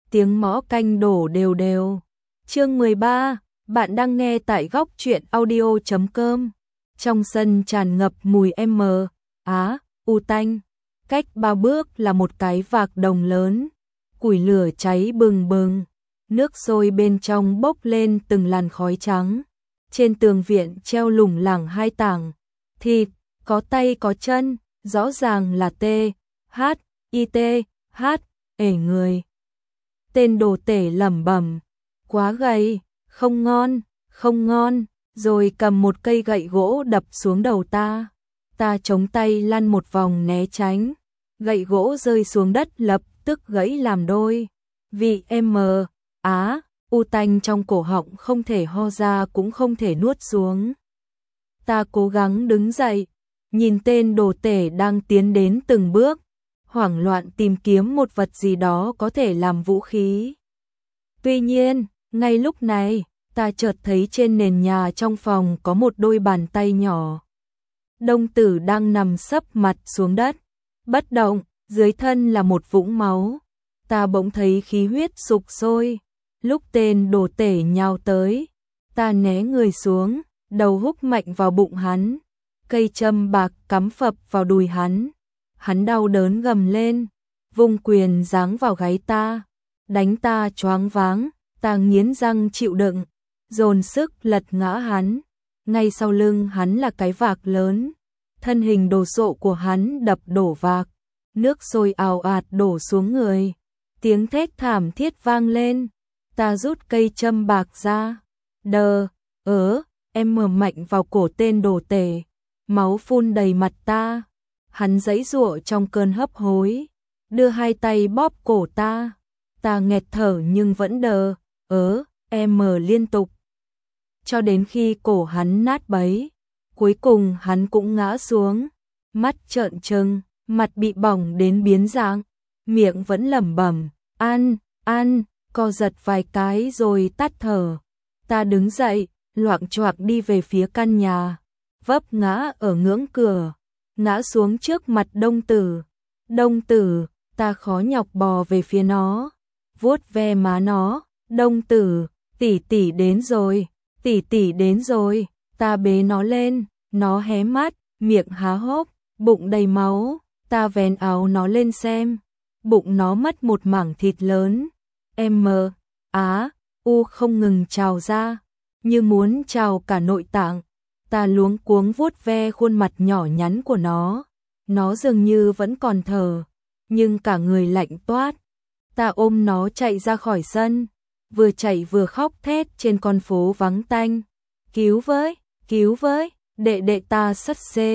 tiếng mõ canh đổ đều đều. Chương 13, bạn đang nghe tại góc truyện audio.com. Trong sân tràn ngập mùi u tanh. Cách 3 bước là một cái vạc đồng lớn, củi lửa cháy bừng bừng, nước sôi bên trong bốc lên từng làn khói trắng. Trên tường viện treo lủng lẳng 2 tảng thịt, có tay có chân, rõ ràng là người. Tên đồ tể lẩm bẩm, quá gầy, không ngon, không ngon, rồi cầm một cây gậy gỗ đập xuống đầu ta. Ta chống tay lăn một vòng né tránh, gậy gỗ rơi xuống đất lập tức gãy làm đôi. Vị u tanh trong cổ họng không thể ho ra cũng không thể nuốt xuống. Ta cố gắng đứng dậy, nhìn tên đồ tể đang tiến đến từng bước, hoảng loạn tìm kiếm một vật gì đó có thể làm vũ khí. Tuy nhiên, ngay lúc này, ta chợt thấy trên nền nhà trong phòng có một đôi bàn tay nhỏ. Đông Tử đang nằm sấp mặt xuống đất, bất động, dưới thân là một vũng máu. Ta bỗng thấy khí huyết sục sôi. Lúc tên đồ tể nhào tới, ta né người xuống, đầu húc mạnh vào bụng hắn. Cây châm bạc cắm phập vào đùi hắn. Hắn đau đớn gầm lên, vung quyền giáng vào gáy ta, đánh ta choáng váng. Ta nghiến răng chịu đựng, dồn sức lật ngã hắn. Ngay sau lưng hắn là cái vạc lớn, thân hình đồ sộ của hắn đập đổ vạc, nước sôi ào ạt đổ xuống người, tiếng thét thảm thiết vang lên. Ta rút cây châm bạc ra, mạnh vào cổ tên đồ tể, máu phun đầy mặt ta. Hắn giãy giụa trong cơn hấp hối, đưa 2 tay bóp cổ ta. Ta nghẹt thở nhưng vẫn liên tục, cho đến khi cổ hắn nát bấy. Cuối cùng hắn cũng ngã xuống, mắt trợn trừng, mặt bị bỏng đến biến dạng, miệng vẫn lẩm bẩm, ăn, co giật vài cái rồi tắt thở. Ta đứng dậy, loạng choạng đi về phía căn nhà, vấp ngã ở ngưỡng cửa, ngã xuống trước mặt Đông Tử. Đông Tử, ta khó nhọc bò về phía nó, vuốt ve má nó. Đông Tử, tỷ tỷ đến rồi, tỷ tỷ đến rồi. Ta bế nó lên, nó hé mắt, miệng há hốc, bụng đầy máu. Ta vén áo nó lên xem, bụng nó mất một mảng thịt lớn. Không ngừng trào ra, như muốn trào cả nội tạng. Ta luống cuống vuốt ve khuôn mặt nhỏ nhắn của nó dường như vẫn còn thở, nhưng cả người lạnh toát. Ta ôm nó chạy ra khỏi sân, vừa chạy vừa khóc thét trên con phố vắng tanh. Cứu với, đệ đệ ta sất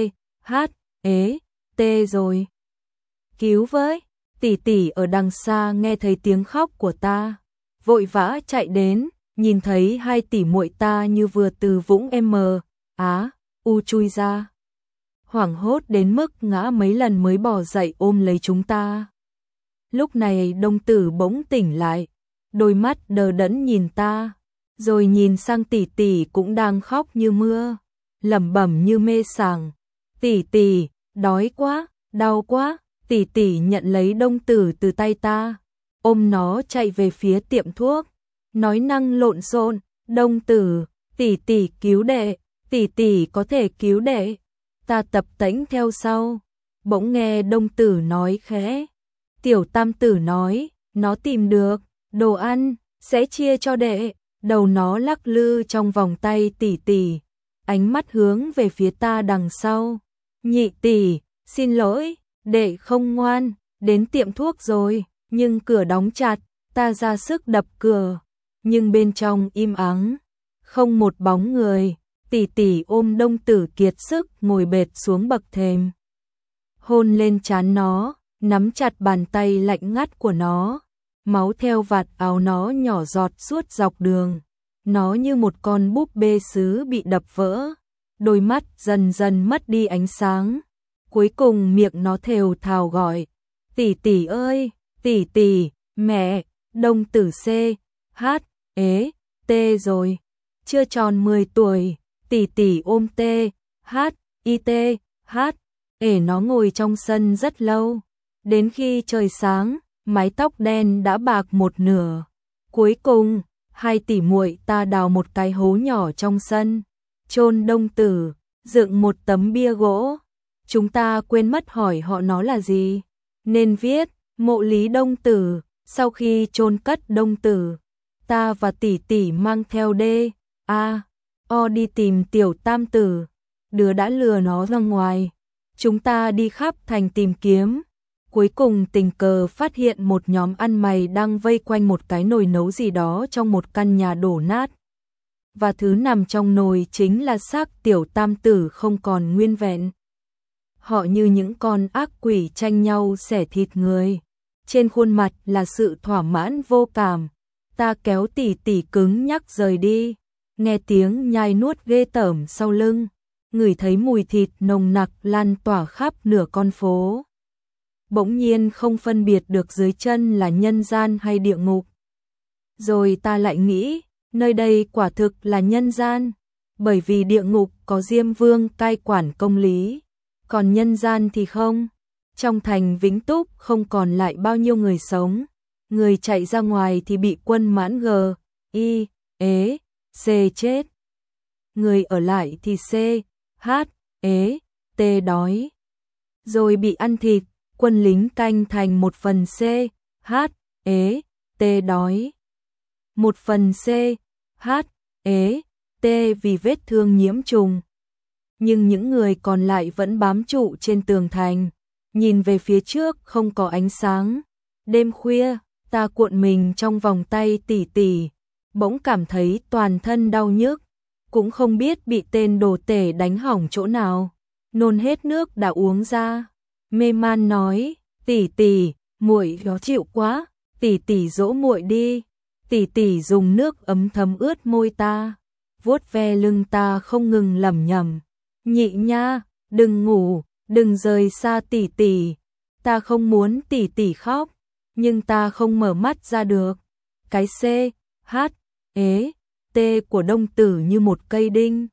rồi. Cứu với, tỷ tỷ ở đằng xa nghe thấy tiếng khóc của ta, vội vã chạy đến, nhìn thấy 2 tỷ muội ta như vừa từ vũng chui ra. Hoảng hốt đến mức ngã mấy lần mới bò dậy ôm lấy chúng ta. Lúc này Đông Tử bỗng tỉnh lại, đôi mắt đờ đẫn nhìn ta, rồi nhìn sang tỷ tỷ cũng đang khóc như mưa, lẩm bẩm như mê sảng, tỷ tỷ, đói quá, đau quá. Tỷ tỷ nhận lấy Đông Tử từ tay ta, ôm nó chạy về phía tiệm thuốc, nói năng lộn xộn, Đông Tử, tỷ tỷ cứu đệ, tỷ tỷ có thể cứu đệ. Ta tập tễnh theo sau, bỗng nghe Đông Tử nói khẽ, Tiểu Tam Tử nói, nó tìm được đồ ăn, sẽ chia cho đệ. Đầu nó lắc lư trong vòng tay tỷ tỷ, ánh mắt hướng về phía ta đằng sau. Nhị tỷ, xin lỗi, đệ không ngoan, đến tiệm thuốc rồi, nhưng cửa đóng chặt. Ta ra sức đập cửa, nhưng bên trong im ắng, không một bóng người. Tỷ tỷ ôm Đông Tử kiệt sức ngồi bệt xuống bậc thềm, hôn lên trán nó, nắm chặt bàn tay lạnh ngắt của nó. Máu theo vạt áo nó nhỏ giọt suốt dọc đường. Nó như một con búp bê sứ bị đập vỡ, đôi mắt dần dần mất đi ánh sáng. Cuối cùng miệng nó thều thào gọi, tỷ tỷ ơi, tỷ tỷ, mẹ. Đông Tử rồi, chưa tròn 10 tuổi, tỷ tỷ ôm nó ngồi trong sân rất lâu, đến khi trời sáng, mái tóc đen đã bạc một nửa. Cuối cùng, hai tỷ muội ta đào một cái hố nhỏ trong sân, chôn Đông Tử, dựng một tấm bia gỗ. Chúng ta quên mất hỏi họ nó là gì, nên viết mộ Lý Đông Tử. Sau khi chôn cất Đông Tử, ta và tỷ tỷ mang theo D.A.O đi tìm tiểu tam tử, đứa đã lừa nó ra ngoài. Chúng ta đi khắp thành tìm kiếm, cuối cùng tình cờ phát hiện một nhóm ăn mày đang vây quanh một cái nồi nấu gì đó trong một căn nhà đổ nát. Và thứ nằm trong nồi chính là xác tiểu tam tử không còn nguyên vẹn. Họ như những con ác quỷ tranh nhau xẻ thịt người. Trên khuôn mặt là sự thỏa mãn vô cảm. Ta kéo tỷ tỷ cứng nhắc rời đi, nghe tiếng nhai nuốt ghê tởm sau lưng, ngửi thấy mùi thịt nồng nặc lan tỏa khắp nửa con phố. Bỗng nhiên không phân biệt được dưới chân là nhân gian hay địa ngục. Rồi ta lại nghĩ, nơi đây quả thực là nhân gian, bởi vì địa ngục có Diêm Vương cai quản công lý, còn nhân gian thì không. Trong thành Vĩnh Túc không còn lại bao nhiêu người sống, người chạy ra ngoài thì bị quân mãn G.I.E.C chết. Người ở lại thì C.H.E.T đói. Rồi bị ăn thịt, quân lính canh thành một phần C.H.E.T đói. Một phần C.H.E.T vì vết thương nhiễm trùng. Nhưng những người còn lại vẫn bám trụ trên tường thành, nhìn về phía trước không có ánh sáng. Đêm khuya, ta cuộn mình trong vòng tay tỷ tỷ, bỗng cảm thấy toàn thân đau nhức, cũng không biết bị tên đồ tể đánh hỏng chỗ nào, nôn hết nước đã uống ra. Mê man nói, tỷ tỷ, muội khó chịu quá, tỷ tỷ dỗ muội đi. Tỷ tỷ dùng nước ấm thấm ướt môi ta, vuốt ve lưng ta không ngừng lẩm nhẩm, nhị nha, đừng ngủ, đừng rời xa tỷ tỷ. Ta không muốn tỷ tỷ khóc, nhưng ta không mở mắt ra được. Cái C.H.E.T của Đông Tử như một cây đinh.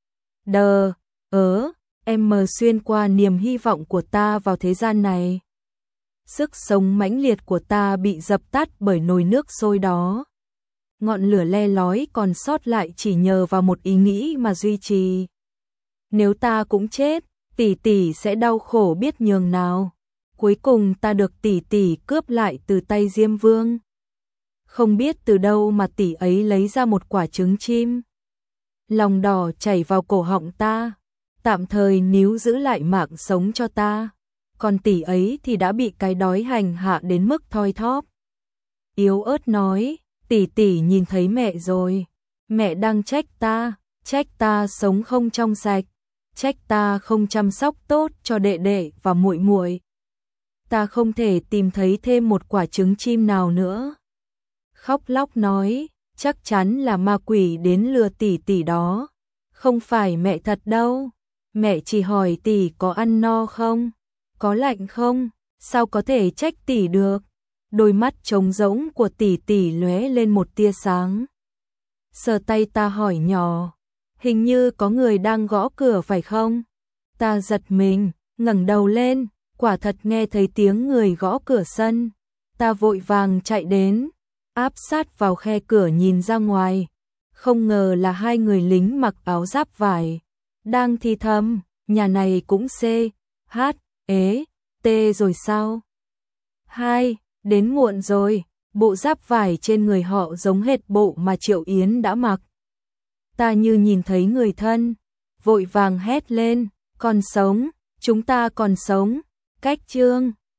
Em xuyên qua niềm hy vọng của ta vào thế gian này. Sức sống mãnh liệt của ta bị dập tắt bởi nồi nước sôi đó. Ngọn lửa le lói còn sót lại chỉ nhờ vào một ý nghĩ mà duy trì. Nếu ta cũng chết, tỷ tỷ sẽ đau khổ biết nhường nào. Cuối cùng ta được tỷ tỷ cướp lại từ tay Diêm Vương. Không biết từ đâu mà tỷ ấy lấy ra một quả trứng chim. Lòng đỏ chảy vào cổ họng ta, tạm thời níu giữ lại mạng sống cho ta. Còn tỷ ấy thì đã bị cái đói hành hạ đến mức thoi thóp. Yếu ớt nói, tỷ tỷ nhìn thấy mẹ rồi. Mẹ đang trách ta sống không trong sạch, trách ta không chăm sóc tốt cho đệ đệ và muội muội. Ta không thể tìm thấy thêm một quả trứng chim nào nữa. Khóc lóc nói, chắc chắn là ma quỷ đến lừa tỷ tỷ đó. Không phải mẹ thật đâu. Mẹ chỉ hỏi tỷ có ăn no không? Có lạnh không? Sao có thể trách tỷ được? Đôi mắt trống rỗng của tỷ tỷ lóe lên một tia sáng. Sờ tay ta hỏi nhỏ, hình như có người đang gõ cửa phải không? Ta giật mình, ngẩng đầu lên, quả thật nghe thấy tiếng người gõ cửa sân. Ta vội vàng chạy đến, áp sát vào khe cửa nhìn ra ngoài. Không ngờ là hai người lính mặc áo giáp vải, đang thì thầm, nhà này cũng C.H.E.T rồi sao? Đến muộn rồi, bộ giáp vải trên người họ giống hệt bộ mà Triệu Yến đã mặc. Ta như nhìn thấy người thân, vội vàng hét lên, còn sống, chúng ta còn sống. Cách chương